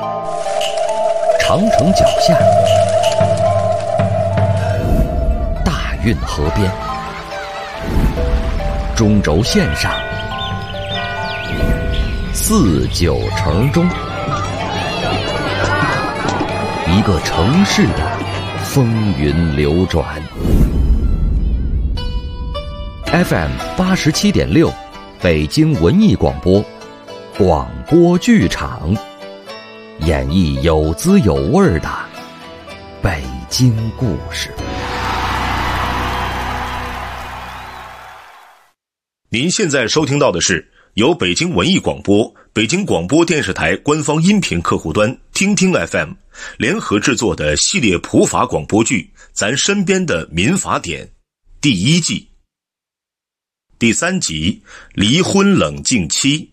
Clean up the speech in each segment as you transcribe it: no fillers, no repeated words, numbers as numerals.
长城脚下，大运河边，中轴线上，四九城中，一个城市的风云流转。FM 87.6，北京文艺广播，广播剧场，演绎有滋有味的北京故事。 您现在收听到的是由北京文艺广播、北京广播电视台官方音频客户端听听 FM 联合制作的系列普法广播剧《咱身边的民法典》第1季第3集《离婚冷静期》。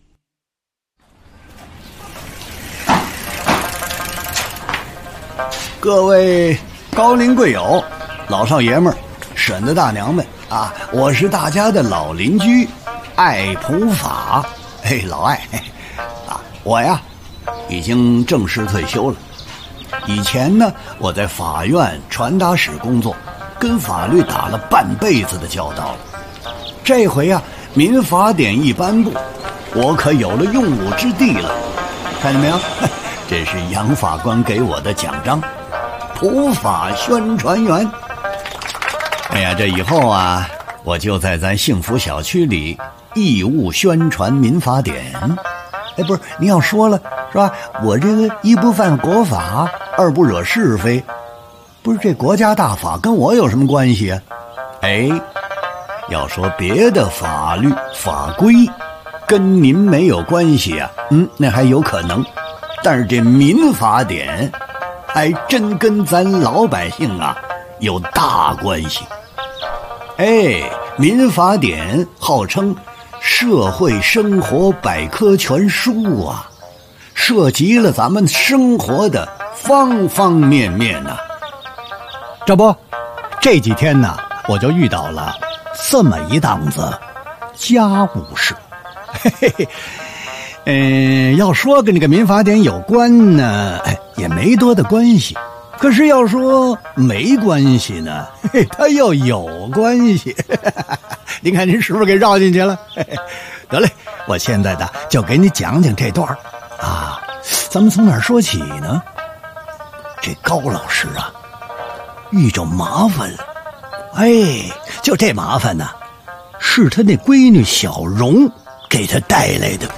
各位高龄贵友、老少爷们儿、婶子大娘们啊，我是大家的老邻居爱普法。嘿，老爱啊，我呀已经正式退休了。以前呢，我在法院传达室工作，跟法律打了半辈子的交道了。这回啊，民法典一颁布，我可有了用武之地了。看见没有？这是杨法官给我的奖章，普法宣传员。哎呀，这以后啊，我就在咱幸福小区里义务宣传民法典。哎，不是，您要说了是吧？我这个一不犯国法，二不惹是非，不是这国家大法跟我有什么关系啊？哎，要说别的法律法规跟您没有关系啊，那还有可能。但是这民法典还真跟咱老百姓啊有大关系。哎，民法典号称社会生活百科全书啊，涉及了咱们生活的方方面面啊。这不，这几天呢，我就遇到了这么一档子家务事。嘿嘿嘿，要说跟这个民法典有关呢，也没多大关系。可是要说没关系呢，它又有关系。您看您是不是给绕进去了？得嘞，我现在的就给你讲讲这段啊。咱们从哪儿说起呢？这高老师啊，遇着麻烦了。哎，就这麻烦呢，是他那闺女小荣给他带来的。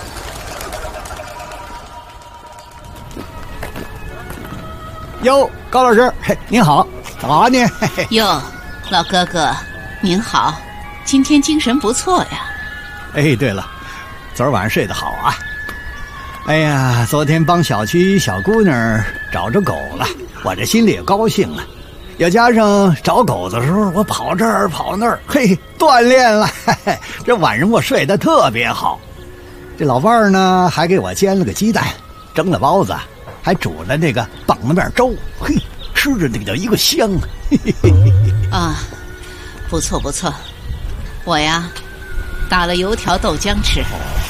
哟，高老师，您好，早啊您。 哟，老哥哥，您好，今天精神不错呀。 哎，对了，昨儿晚上睡得好啊。哎呀，昨天帮小区小姑娘找着狗了，我这心里也高兴了。又加上找狗的时候，我跑这儿跑那儿，嘿，锻炼了。这晚上我睡得特别好。这老伴儿呢，还给我煎了个鸡蛋，蒸了包子，还煮了那个棒子面粥，嘿，吃着那个叫一个香。 啊，不错不错。我呀，打了油条豆浆吃。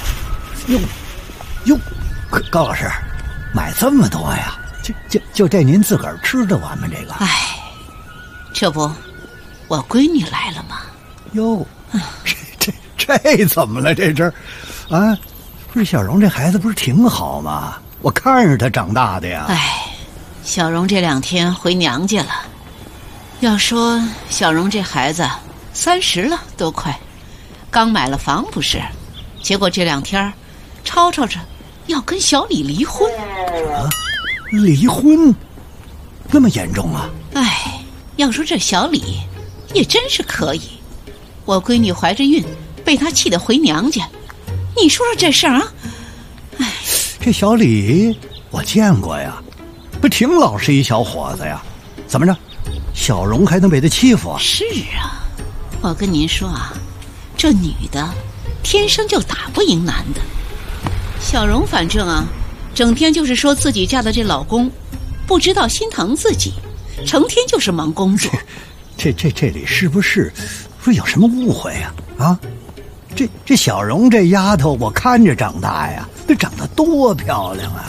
哟，高老师，买这么多呀？就这您自个儿吃得完吗？这个？ 哎，这不，我闺女来了吗？ 哟，这怎么了？这啊，不是小荣这孩子不是挺好吗？我看着她长大的呀。 哎，小荣这2天回娘家了。要说小荣这孩子30了都快，刚买了房不是？结果这2天吵吵着要跟小李离婚。 啊，离婚？那么严重啊？ 哎，要说这小李也真是可以，我闺女怀着孕，被他气得回娘家。你说说这事儿啊？哎， 这小李我见过呀，不挺老实一小伙子呀？怎么着，小荣还能被他欺负啊？ 是啊，我跟您说啊，这女的天生就打不赢男的。小荣反正啊，整天就是说自己嫁的这老公不知道心疼自己，成天就是忙工作。 这里是不是有什么误会呀？啊，这小荣这丫头，我看着长大呀，这长得多漂亮啊！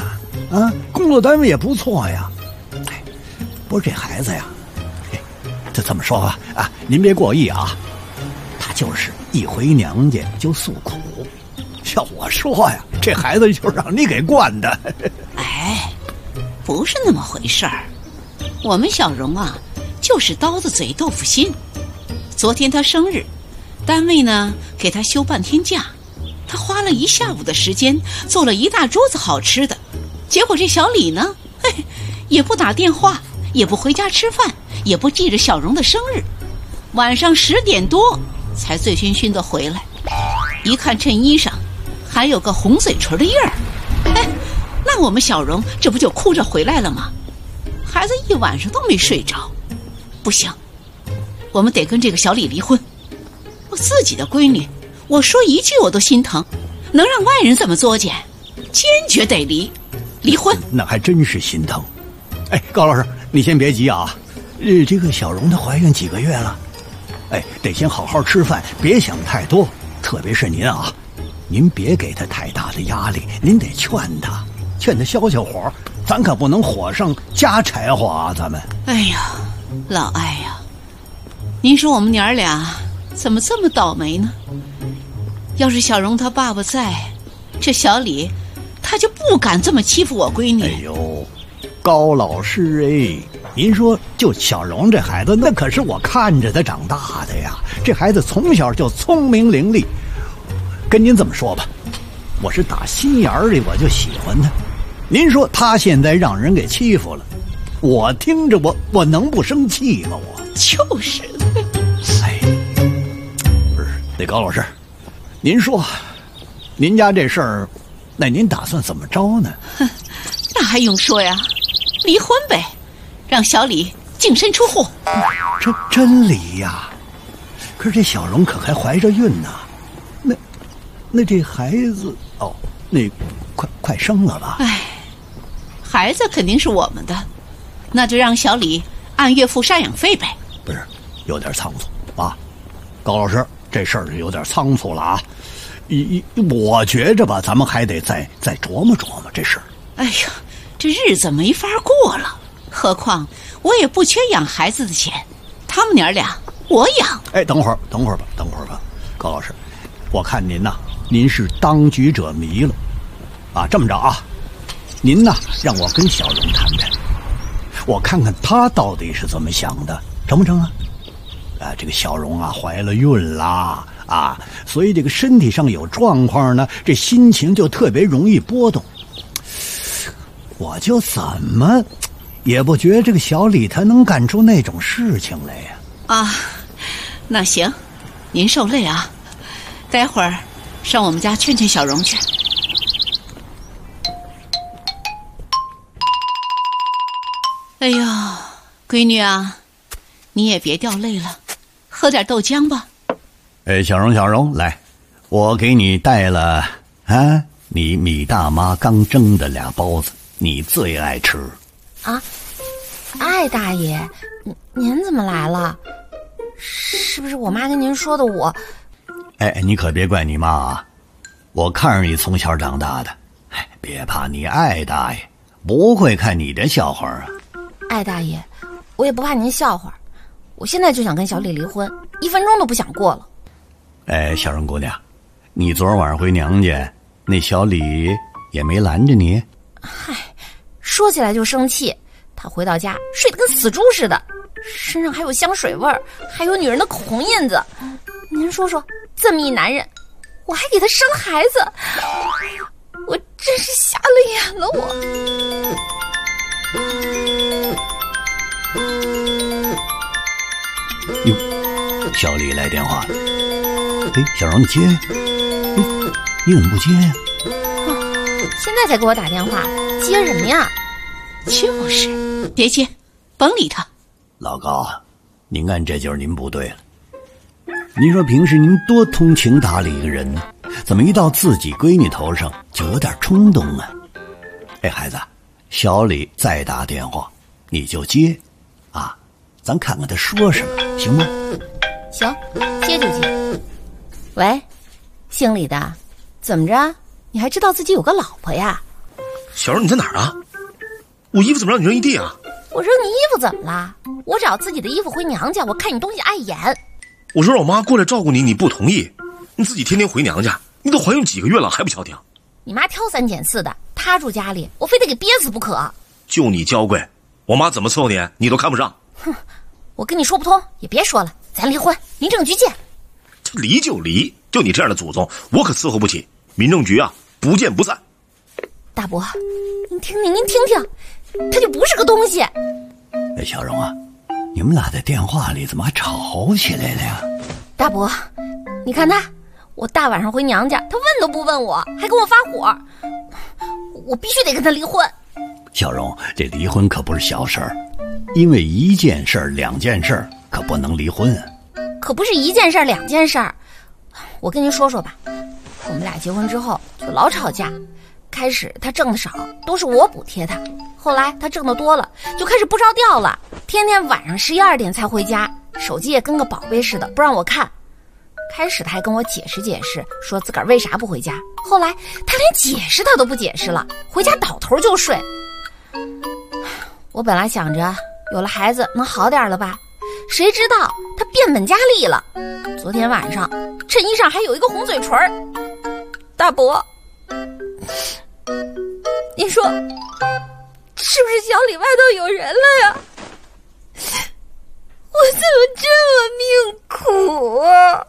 啊，工作单位也不错呀。哎，不是这孩子呀，这这么说吧啊，您别过意啊，他就是一回娘家就诉苦。要我说呀，这孩子就让你给惯的。 哎，不是那么回事儿。我们小荣啊，就是刀子嘴豆腐心。昨天他生日，单位呢给他休半天假，他花了一下午的时间做了一大桌子好吃的。结果这小李呢，嘿，也不打电话，也不回家吃饭，也不记着小荣的生日，晚上10点多才醉醺醺的回来。一看衬衣上还有个红嘴唇的印儿，哎，那我们小荣这不就哭着回来了吗？孩子一晚上都没睡着。不行，我们得跟这个小李离婚。我自己的闺女，我说一句我都心疼，能让外人这么作践，坚决得离婚。 那还真是心疼。哎，高老师，你先别急啊。这个小荣她怀孕几个月了？哎，得先好好吃饭，别想太多。特别是您啊，您别给她太大的压力，您得劝她消消火，咱可不能火上加柴火啊！咱们。 哎呀，老艾呀，您说我们娘儿俩怎么这么倒霉呢？要是小荣她爸爸在，这小李他就不敢这么欺负我闺女。 哎呦，高老师哎，您说就小荣这孩子，那可是我看着他长大的呀。这孩子从小就聪明伶俐，跟您这么说吧，我是打心眼里我就喜欢他。您说他现在让人给欺负了，我听着我能不生气吗？我就是的。 哎，不是，那高老师，您说您家这事儿，那您打算怎么着呢？ 那还用说呀，离婚呗，让小李净身出户。 这真离呀？可是这小荣可还怀着孕呢，那这孩子哦，那快生了吧？ 哎，孩子肯定是我们的，那就让小李按月付赡养费呗。 不是，有点仓促啊，高老师，这事儿有点仓促了啊。我觉着吧，咱们还得再琢磨琢磨这事儿。 哎呀，这日子没法过了，何况我也不缺养孩子的钱，他们娘俩我养。 哎，等会儿吧，高老师，我看您呐，您是当局者迷了啊。这么着啊，您呐让我跟小荣谈谈，我看看他到底是怎么想的，成不成啊？这个小荣啊怀了孕啦啊，所以这个身体上有状况呢，这心情就特别容易波动。我就怎么也不觉得这个小李他能干出那种事情来呀。 啊，那行，您受累啊，待会儿上我们家劝劝小荣去。哎呦，闺女啊，你也别掉泪了，喝点豆浆吧。 哎，小荣，来，我给你带了啊，你米大妈刚蒸的2包子，你最爱吃。 啊，艾大爷，您怎么来了？是不是我妈跟您说的我？ 哎，你可别怪你妈啊，我看着你从小长大的，哎，别怕，你艾大爷不会看你的笑话啊。 艾大爷，我也不怕您笑话，我现在就想跟小李离婚，1分钟都不想过了。 哎，小荣姑娘，你昨儿晚上回娘家，那小李也没拦着你？ 嗨，说起来就生气，他回到家睡得跟死猪似的，身上还有香水味儿，还有女人的口红印子。您说说，这么一男人，我还给他生孩子，我真是瞎了眼了我。 哟，小李来电话了。哎，小荣你接？你怎么不接呀？ 现在才给我打电话，接什么呀？ 就是别接，甭理他。 老高，您看这就是您不对了。您说平时您多通情达理一个人呢，怎么一到自己闺女头上就有点冲动啊？哎，孩子，小李再打电话你就接啊，咱看看他说什么，行吗？ 行，接就接。喂，姓李的，怎么着？你还知道自己有个老婆呀？ 小荣，你在哪儿啊？ 我衣服怎么让你扔一地啊？ 我扔你衣服怎么了？我找自己的衣服回娘家，我看你东西碍眼。 我说让我妈过来照顾你，你不同意，你自己天天回娘家，你都怀孕几个月了还不消停？ 你妈挑三拣四的，她住家里，我非得给憋死不可。 就你娇贵，我妈怎么伺候你，你都看不上。 哼，我跟你说不通，也别说了，咱离婚，民政局见。 这离就离，就你这样的祖宗，我可伺候不起。民政局啊，不见不散。 大伯，您听听，他就不是个东西。 哎，小荣啊，你们俩在电话里怎么还吵起来了呀？ 大伯，你看他，我大晚上回娘家，他问都不问我，还跟我发火，我必须得跟他离婚。 小荣，这离婚可不是小事儿，因为一件事儿、两件事儿可不能离婚啊。 可不是一件事儿、两件事儿。我跟您说说吧，我们俩结婚之后就老吵架。开始他挣的少，都是我补贴他，后来他挣的多了，就开始不着调了，天天晚上11、12点才回家，手机也跟个宝贝似的不让我看。开始他还跟我解释解释，说自个儿为啥不回家，后来他连解释他都不解释了，回家倒头就睡。我本来想着有了孩子能好点了吧，谁知道他变本加厉了。昨天晚上衬衣上还有一个红嘴唇。大伯，你说是不是小里外头有人了呀？我怎么这么命苦啊？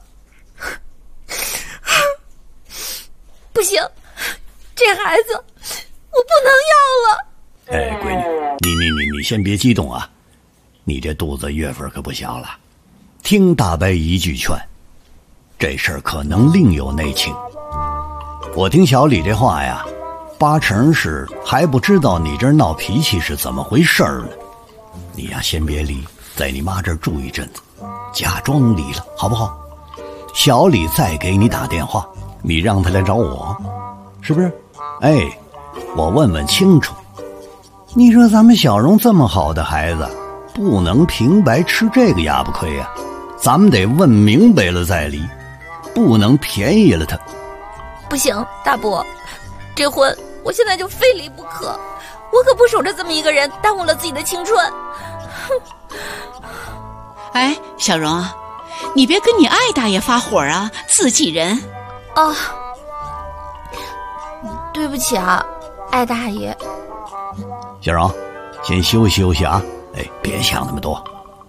不行，这孩子我不能要了。 哎，闺女，你先别激动啊，你这肚子月份可不小了。听大伯一句劝，这事儿可能另有内情。我听小李这话呀，8成是还不知道你这儿闹脾气是怎么回事儿呢。你呀，先别离，在你妈这儿住一阵子，假装离了，好不好？小李再给你打电话，你让他来找我，是不是？哎，我问问清楚。你说咱们小荣这么好的孩子，不能平白吃这个哑巴亏呀，咱们得问明白了再离，不能便宜了他。 不行，大伯，这婚我现在就非离不可，我可不守着这么一个人，耽误了自己的青春。 哎，小荣啊，你别跟你艾大爷发火啊，自己人。 啊，对不起啊，艾大爷。 小荣，先休息休息啊，哎，别想那么多。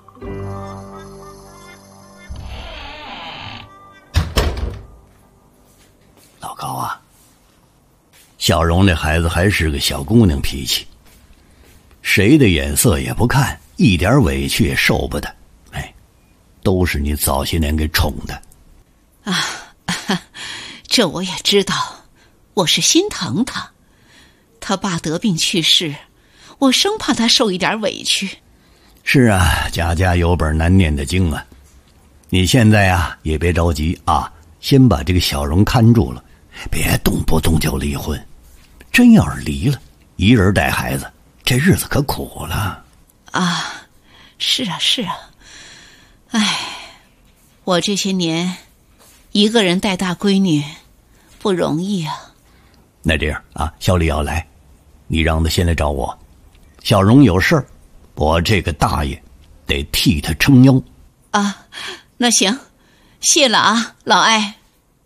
老高啊，小荣这孩子还是个小姑娘脾气，谁的眼色也不看，一点委屈也受不得。哎，都是你早些年给宠的。 啊，这我也知道，我是心疼他。他爸得病去世，我生怕他受一点委屈。 是啊，家家有本难念的经啊。你现在啊也别着急啊，先把这个小荣看住了，别动不动就离婚。真要是离了，一人带孩子，这日子可苦了。 啊，是啊是啊。哎，我这些年一个人带大闺女不容易啊。 那这样啊，小李要来，你让他先来找我。小荣有事儿，我这个大爷得替他撑腰。 啊，那行，谢了啊，老艾。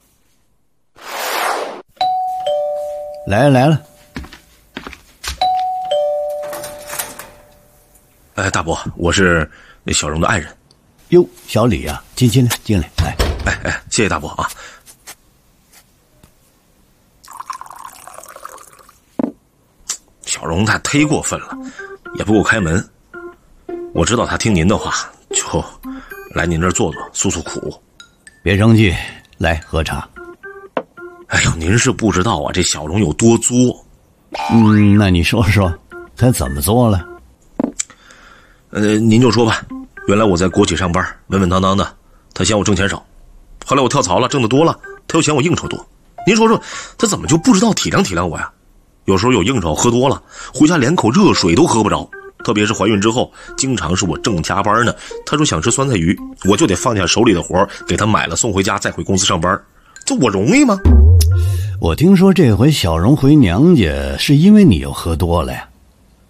来了来了。 哎，大伯，我是那小荣的爱人。 哟，小李啊，进来，来。 哎，谢谢大伯啊。小荣他忒过分了，也不给我开门。我知道他听您的话，就来您这儿坐坐，诉诉苦。 别生气，来喝茶。 哎呦，您是不知道啊，这小荣有多作。 那你说说，他怎么做了？ 您就说吧。原来我在国企上班，稳稳当当的，他嫌我挣钱少。后来我跳槽了，挣得多了，他又嫌我应酬多。您说说，他怎么就不知道体谅我呀？有时候有应酬喝多了，回家连口热水都喝不着。特别是怀孕之后，经常是我正加班呢，他说想吃酸菜鱼，我就得放下手里的活给他买了送回家，再回公司上班。这我容易吗？ 我听说这回小荣回娘家是因为你又喝多了呀？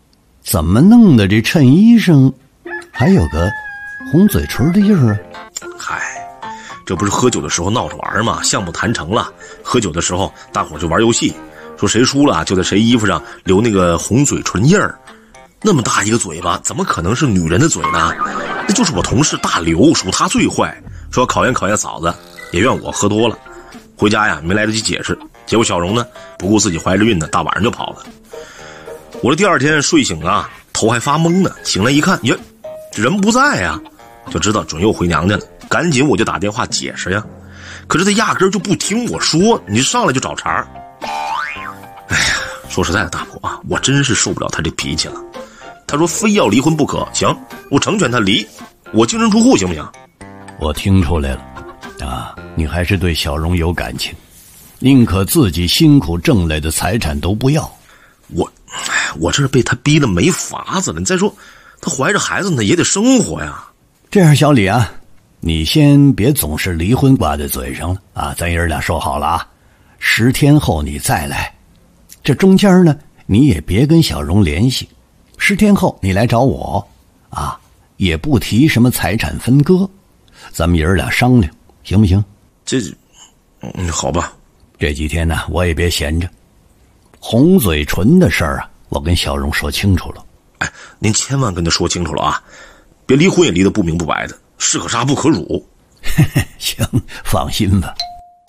怎么弄的这衬衣上还有个红嘴唇的印儿啊？ 嗨，这不是喝酒的时候闹着玩吗？项目谈成了，喝酒的时候大伙就玩游戏，说谁输了就在谁衣服上留那个红嘴唇印儿。那么大一个嘴巴，怎么可能是女人的嘴呢？那就是我同事大刘，属他最坏，说考验考验嫂子，也怨我喝多了。回家呀，没来得及解释，结果小荣呢，不顾自己怀着孕呢，大晚上就跑了。我这第二天睡醒啊，头还发懵呢，醒来一看，呀，人不在呀，就知道准又回娘家了。赶紧我就打电话解释呀，可是他压根就不听我说，你上来就找茬。哎呀，说实在的，大婆啊，我真是受不了他这脾气了。他说非要离婚不可，行，我成全他离，我净身出户行不行？ 我听出来了啊，你还是对小荣有感情，宁可自己辛苦挣来的财产都不要。 我这是被他逼得没法子了。你再说他怀着孩子呢，也得生活呀。 这样，小李啊，你先别总是离婚挂在嘴上了啊，咱爷儿俩说好了啊，10天后你再来。这中间呢，你也别跟小荣联系，10天后你来找我啊，也不提什么财产分割，咱们爷儿俩商量，行不行？ 好吧。 这几天呢，我也别闲着。红嘴唇的事儿啊，我跟小荣说清楚了。 哎，您千万跟他说清楚了啊，别离婚也离得不明不白的，士可杀不可辱。 行，放心吧。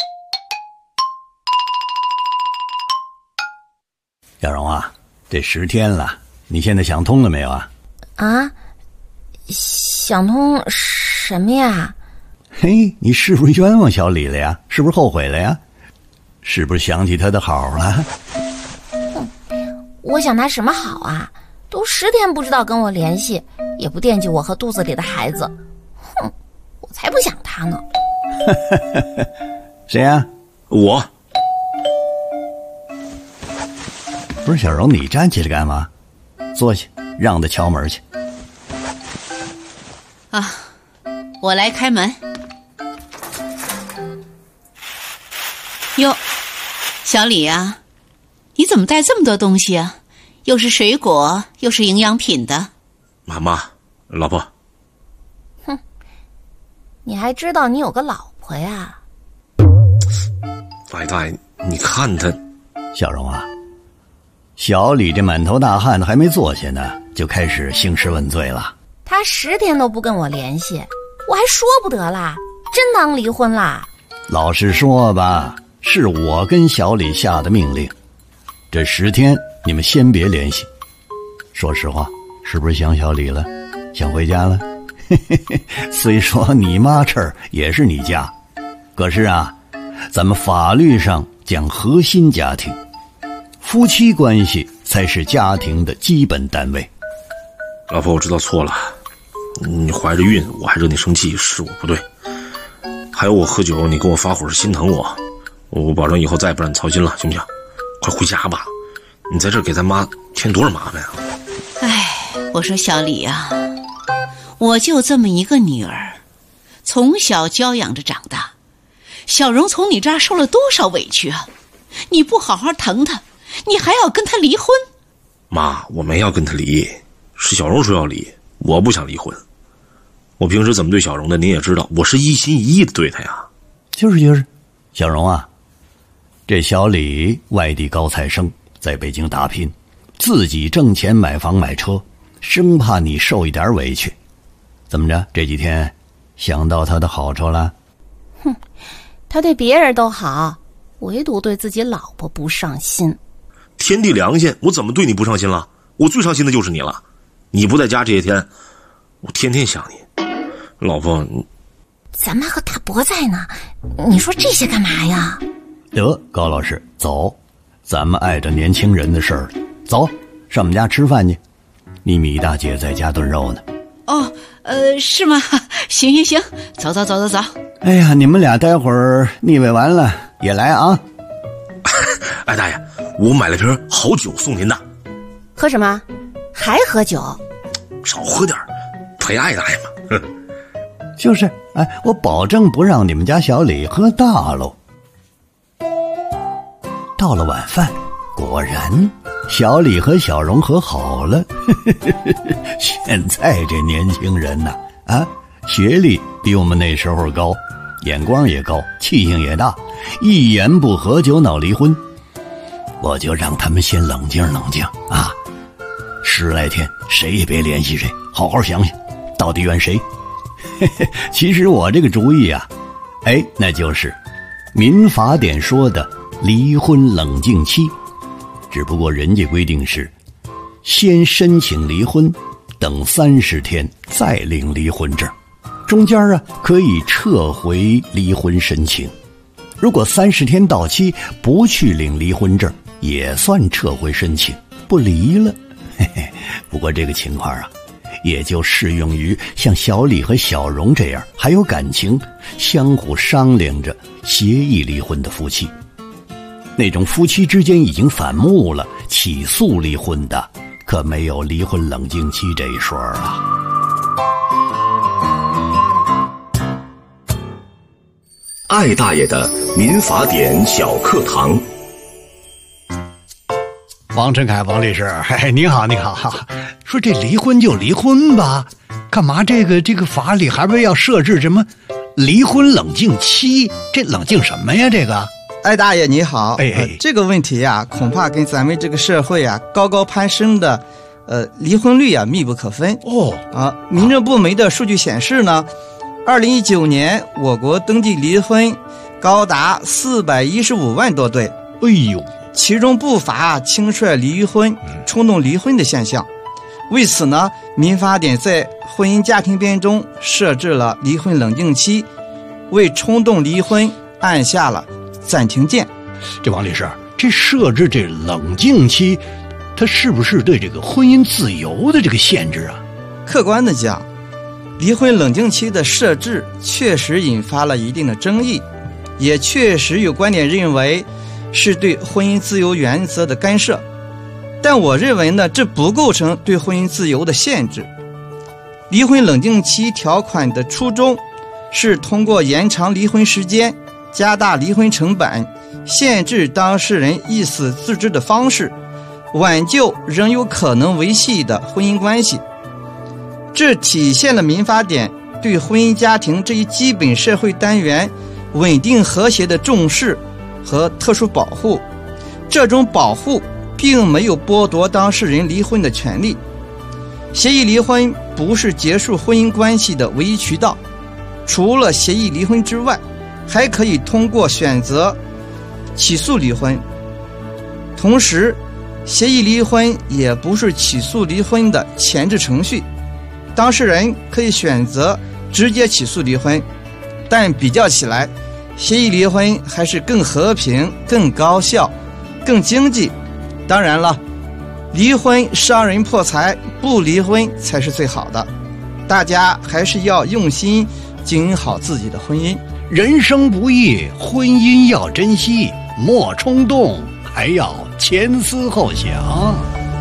小荣啊，这10天了，你现在想通了没有啊？ 啊，想通什么呀？ 嘿，你是不是冤枉小李了呀？是不是后悔了呀？是不是想起他的好了？ 我想他什么好啊？都10天不知道跟我联系，也不惦记我和肚子里的孩子。哼，我才不想他呢。 谁呀？ 我。 不是小荣，你站起来干嘛？坐下，让他敲门去。 啊，我来开门。哟，小李啊，你怎么带这么多东西啊？又是水果，又是营养品的。 妈，老婆。 哼，你还知道你有个老婆呀？ 白大爷，你看他。 小荣啊，小李这满头大汗的还没坐下呢，就开始兴师问罪了。 他10天都不跟我联系，我还说不得啦，真当离婚啦？ 老实说吧，是我跟小李下的命令，这10天你们先别联系。说实话，是不是想小李了？想回家了？虽说你妈这儿也是你家，可是啊，咱们法律上讲核心家庭，夫妻关系才是家庭的基本单位。 老婆，我知道错了，你怀着孕，我还惹你生气，是我不对。还有我喝酒，你跟我发火是心疼我，我保证以后再也不让你操心了，行不行？快回家吧，你在这儿给咱妈添多少麻烦啊！ 哎，我说小李啊，我就这么一个女儿，从小教养着长大，小荣从你这儿受了多少委屈啊！你不好好疼她，你还要跟她离婚？ 妈，我没要跟她离，是小荣说要离，我不想离婚。我平时怎么对小荣的您也知道，我是一心一意的对她呀。就是， 小荣啊，这小李外地高材生，在北京打拼，自己挣钱买房买车，生怕你受一点委屈。怎么着，这几天想到他的好处了？ 哼，他对别人都好，唯独对自己老婆不上心。 天地良心，我怎么对你不上心了？我最伤心的就是你了。你不在家这些天，我天天想你。老婆， 咱妈和大伯在呢，你说这些干嘛呀？ 得，高老师，走，咱们碍着年轻人的事儿，走，上我们家吃饭去。你米大姐在家炖肉呢。 哦，是吗？行，走。 哎呀，你们俩待会儿腻味完了也来啊。 哎，大爷，我买了瓶好酒送您的。 喝什么？还喝酒？ 少喝点陪爱大爷嘛。哼， 就是，哎，我保证不让你们家小李喝大喽。到了晚饭，果然小李和小荣和好了。现在这年轻人呐，学历比我们那时候高，眼光也高，气性也大，一言不合就闹离婚。我就让他们先冷静冷静啊，10来天谁也别联系谁，好好想想到底怨谁。其实我这个主意啊，那就是民法典说的离婚冷静期，只不过人家规定是先申请离婚，等30天再领离婚证，中间可以撤回离婚申请。如果30天到期不去领离婚证，也算撤回申请，不离了。不过这个情况也就适用于像小李和小荣这样还有感情，相互商量着协议离婚的夫妻。那种夫妻之间已经反目了，起诉离婚的，可没有离婚冷静期这一说啊。 艾大爷的民法典小课堂。 王振凯王律师，你好你好。说这离婚就离婚吧，干嘛这个法里还不要设置什么离婚冷静期？这冷静什么呀？这个艾大爷你好，这个问题恐怕跟咱们这个社会高高攀升的离婚率密不可分。民政部门的数据显示呢，2019年我国登记离婚高达415万多对。其中不乏轻率离婚、冲动离婚的现象。为此呢，民法典在婚姻家庭编中设置了离婚冷静期，为冲动离婚按下了暂停键。 这王律师，这设置这冷静期，它是不是对这个婚姻自由的这个限制啊？ 客观的讲，离婚冷静期的设置确实引发了一定的争议，也确实有观点认为是对婚姻自由原则的干涉，但我认为呢，这不构成对婚姻自由的限制。离婚冷静期条款的初衷是通过延长离婚时间、加大离婚成本、限制当事人意思自治的方式，挽救仍有可能维系的婚姻关系。这体现了民法典对婚姻家庭这一基本社会单元稳定和谐的重视和特殊保护。这种保护并没有剥夺当事人离婚的权利。协议离婚不是结束婚姻关系的唯一渠道，除了协议离婚之外，还可以通过选择起诉离婚。同时，协议离婚也不是起诉离婚的前置程序，当事人可以选择直接起诉离婚，但比较起来，协议离婚还是更和平、更高效、更经济。当然了，离婚伤人破财，不离婚才是最好的。大家还是要用心经营好自己的婚姻。 人生不易，婚姻要珍惜，莫冲动，还要前思后想。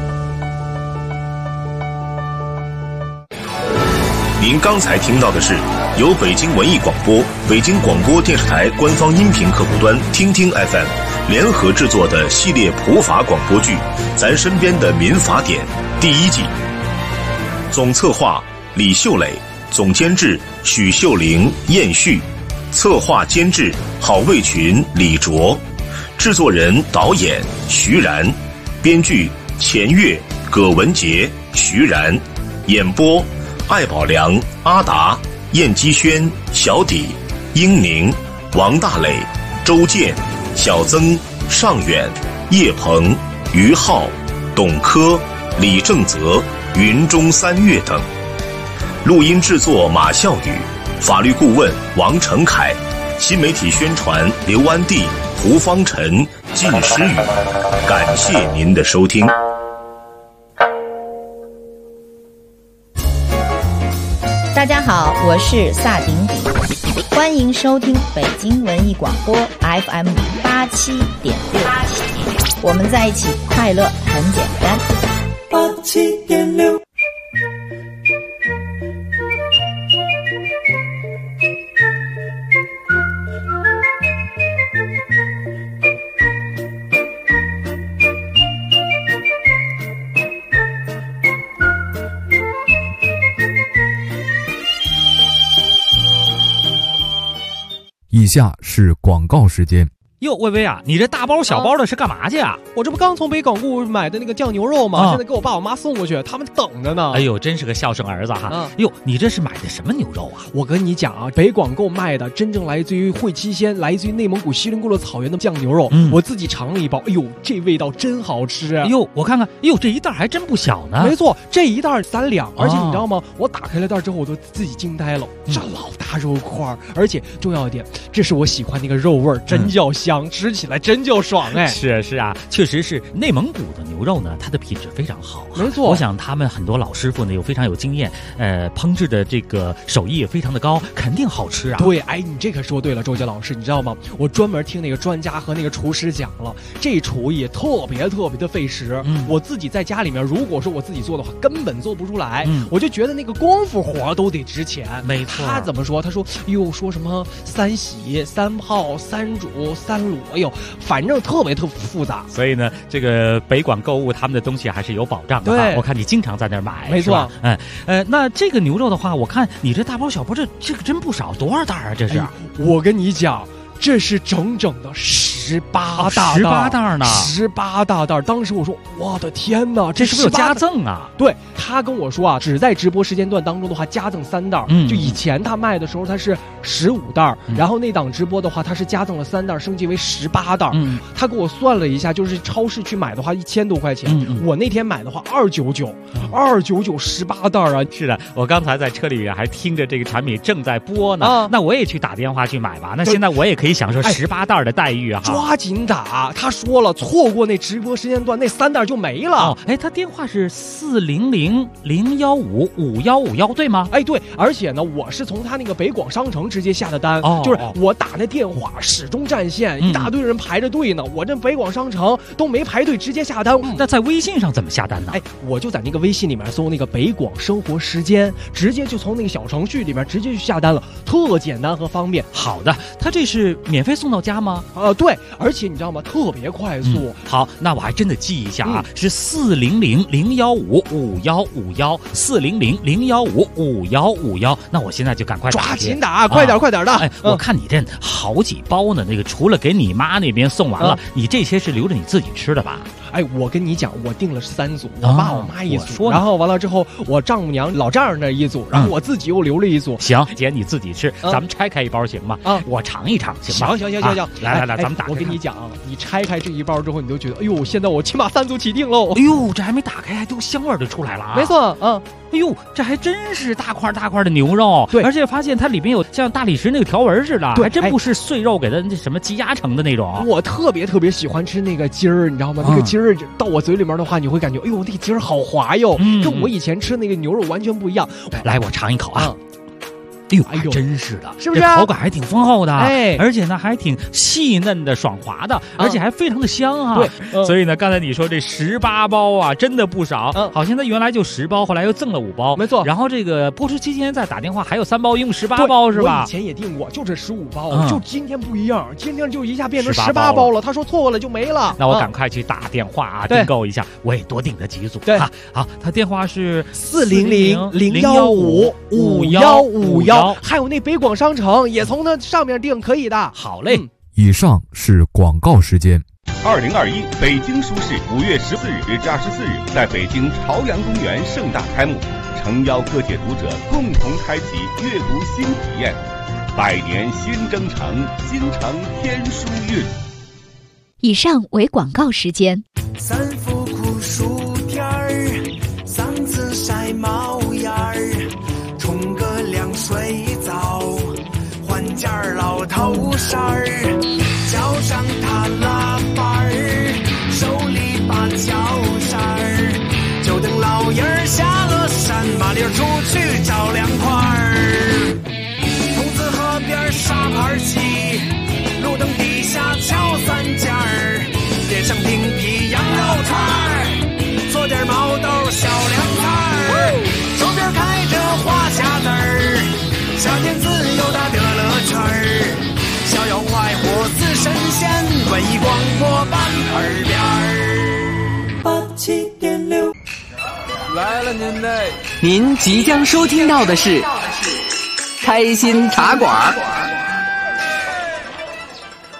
您刚才听到的是由北京文艺广播、北京广播电视台官方音频客户端听听 FM 联合制作的系列普法广播剧《咱身边的民法典》第1季。总策划李秀磊，总监制许秀玲、燕旭，策划监制郝卫群、李卓，制作人导演徐然，编剧钱月、葛文杰、徐然，演播艾宝良、阿达、燕基轩、小底、英宁、王大磊、周健、小曾、尚远、叶鹏、于浩、董科、李正泽、云中三月等。录音制作马笑宇，法律顾问王成凯，新媒体宣传刘安娣、胡方晨、靳诗雨。感谢您的收听。 大家好，我是萨顶顶，欢迎收听北京文艺广播 FM 87.6，我们在一起，快乐很简单。87.6。 下是广告时间。 哟，薇薇啊，你这大包小包的是干嘛去啊？ 我这不刚从北广固买的那个酱牛肉吗？现在给我爸我妈送过去，他们等着呢。 哎呦，真是个孝顺儿子哈！哟，你这是买的什么牛肉啊？ 我跟你讲啊，北广购卖的真正来自于会期县、来自于内蒙古锡林郭勒草原的酱牛肉，我自己尝了一包，哎呦，这味道真好吃！ 哎呦，我看看，哎呦，这一袋还真不小呢。 没错，这一袋3两，而且你知道吗？我打开了袋之后，我都自己惊呆了，这老大肉块，而且重要一点，这是我喜欢那个肉味儿，真叫香，吃起来真叫爽哎！ 是啊，确实是内蒙古的牛肉呢，它的品质非常好。 没错， 我想他们很多老师傅呢又非常有经验，烹制的这个手艺也非常的高，肯定好吃啊。 对，哎，你这可说对了，周杰老师，你知道吗？我专门听那个专家和那个厨师讲了，这厨艺特别的费时。我自己在家里面，如果说我自己做的话，根本做不出来。我就觉得那个功夫活都得值钱。 没错。 他怎么说？他说，哟，说什么3洗、3泡、3煮、3卤，哎呦。反正特别复杂， 所以呢，这个北广购物他们的东西还是有保障的。 对， 我看你经常在那儿买， 没错。 那这个牛肉的话，我看你这大包小包，这个真不少，多少袋啊？这是？ 我跟你讲，这是整整的18 袋呢 ，18大袋。当时我说，我的天哪， 这是不是有加赠啊？ 对，他跟我说啊，只在直播时间段当中的话，加赠3袋。就以前他卖的时候，他是15袋，然后那档直播的话，他是加赠了3袋，升级为18袋。他给我算了一下，就是超市去买的话，1000多块钱。我那天买的话，299，29918袋啊！ 是的，我刚才在车里还听着这个产品正在播呢。那我也去打电话去买吧。那现在我也可以享受18袋的待遇啊！ 抓紧打！他说了，错过那直播时间段，那3袋就没了。 他电话是400-015-5151，对吗？ 对，而且呢，我是从他那个北广商城直接下的单，就是我打那电话始终占线，一大堆人排着队呢。我这北广商城都没排队，直接下单。 那在微信上怎么下单呢？ 我就在那个微信里面搜那个北广生活时间，直接就从那个小程序里面直接去下单了，特简单和方便。 好的，他这是免费送到家吗？ 对，而且你知道吗？特别快速。 好，那我还真的记一下啊，是400-015-5151，400-015-5151。那我现在就赶快抓紧打，快点的。 我看你这好几包呢，那个除了给你妈那边送完了，你这些是留着你自己吃的吧？ 我跟你讲，我订了3组，我爸我妈一组，然后完了之后，我丈母娘老丈人那一组，然后我自己又留了一组。 行，姐你自己吃，咱们拆开一包行吗？我尝一尝，行吧？ 行， 来，咱们打开。 我跟你讲，你拆开这一包之后，你就觉得，哎呦，现在我起码3组起订喽。 哎呦，这还没打开，还都香味就出来了啊！ 没错， 哎呦，这还真是大块的牛肉， 对， 而且发现它里面有像大理石那个条纹似的，还真不是碎肉给它那什么积压成的那种。 我特别喜欢吃那个筋儿，你知道吗？那个筋儿到我嘴里面的话，你会感觉，哎呦，那个筋儿好滑哟，跟我以前吃那个牛肉完全不一样。 来，我尝一口啊。哎呦，还真是的， 是不是？ 口感还挺丰厚的，而且呢还挺细嫩的、爽滑的，而且还非常的香啊。 对， 所以呢，刚才你说这18包啊，真的不少。好像它原来就10包，后来又赠了5包， 没错。 然后这个播出期间再打电话，还有3包，一共18包是吧？ 我以前也订过，就这15包，就今天不一样，今天就一下变成18包了。他说错了就没了， 那我赶快去打电话啊，订购一下，我也多订了几组。 对， 好，他电话是 400-015-5151，还有那北广商城也从那上面订可以的。 好嘞， 以上是广告时间。 2021北京书市5月14日至24日在北京朝阳公园盛大开幕，诚邀各界读者共同开启阅读新体验。百年新征程，新承天书韵。 以上为广告时间。 3伏酷暑天儿，3次晒毛眼儿，冲个凉水澡，换件老头衫儿，脚上踏拉板儿，手里把脚扇儿，就等老爷儿下了山，麻溜出去找凉快儿。筒子河边沙盘戏，路灯底下敲3件儿，点上冰皮羊肉串儿，做点毛豆小凉菜儿，手边开着花匣子儿，夏天自由的乐乐圈儿，逍遥快活似神仙，文艺广播伴耳边儿。87.6 来了您即将收听到的是开心茶馆。